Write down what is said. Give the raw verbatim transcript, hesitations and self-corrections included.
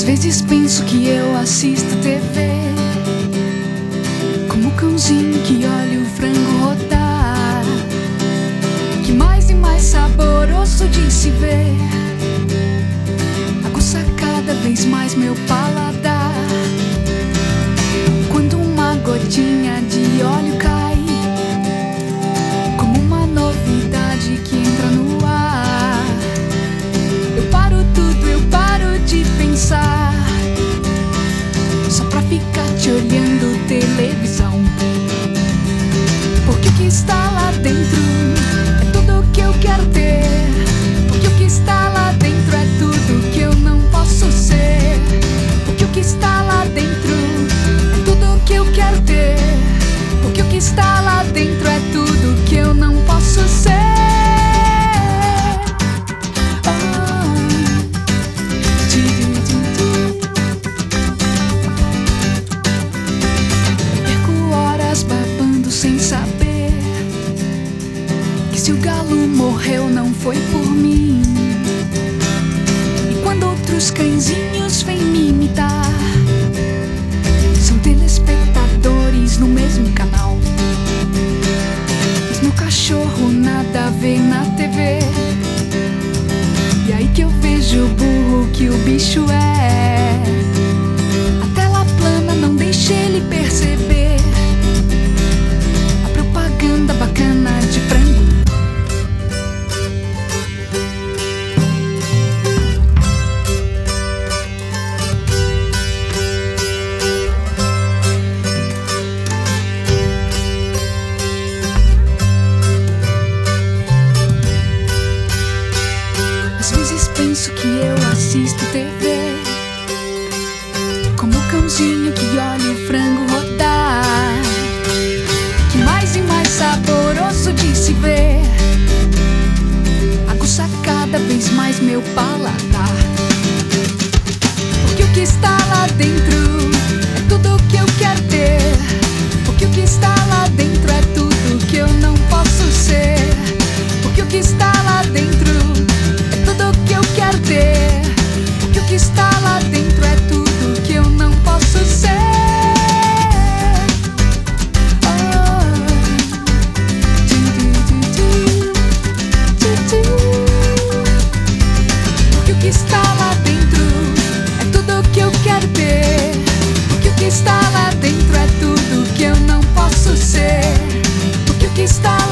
vezes penso que eu assisto T V, como o cãozinho que olha o frango rodar, que mais e mais saboroso de se ver, aguça cada vez mais meu paladar. Quando uma gotinha de óleo cai, como uma novidade que entra no ar, eu paro tudo, eu paro de pensar, só pra ficar te olhando televisão. Porque o que está lá dentro é tudo o que eu quero ter. Porque o que está lá dentro é tudo que eu não posso ser. Porque o que está lá dentro é tudo o que eu quero ter. Porque o que está lá dentro é tudo que eu não posso ser. Sem saber que se o galo morreu não foi por mim. E quando outros cãezinhos vêm me imitar, são telespectadores no mesmo canal. Mas meu cachorro nada vê na T V, e aí que eu vejo o burro que o bicho é. A tela plana não deixa ele perceber bacana de frango. Às vezes penso que eu assisto T V, como o cãozinho que olha o frango rodar, que mais e mais saboroso de se ver, aguça cada vez mais meu paladar. Porque o que está lá dentro é tudo o que eu quero ter. Porque o que está lá dentro é tudo que eu não posso ser. Porque o que está lá dentro é tudo o que eu quero ter. Porque o que está lá dentro é tudo que eu não posso ser. Porque o que está lá dentro é tudo que eu quero ter. Porque o que está lá dentro é tudo que eu não posso ser. Porque o que está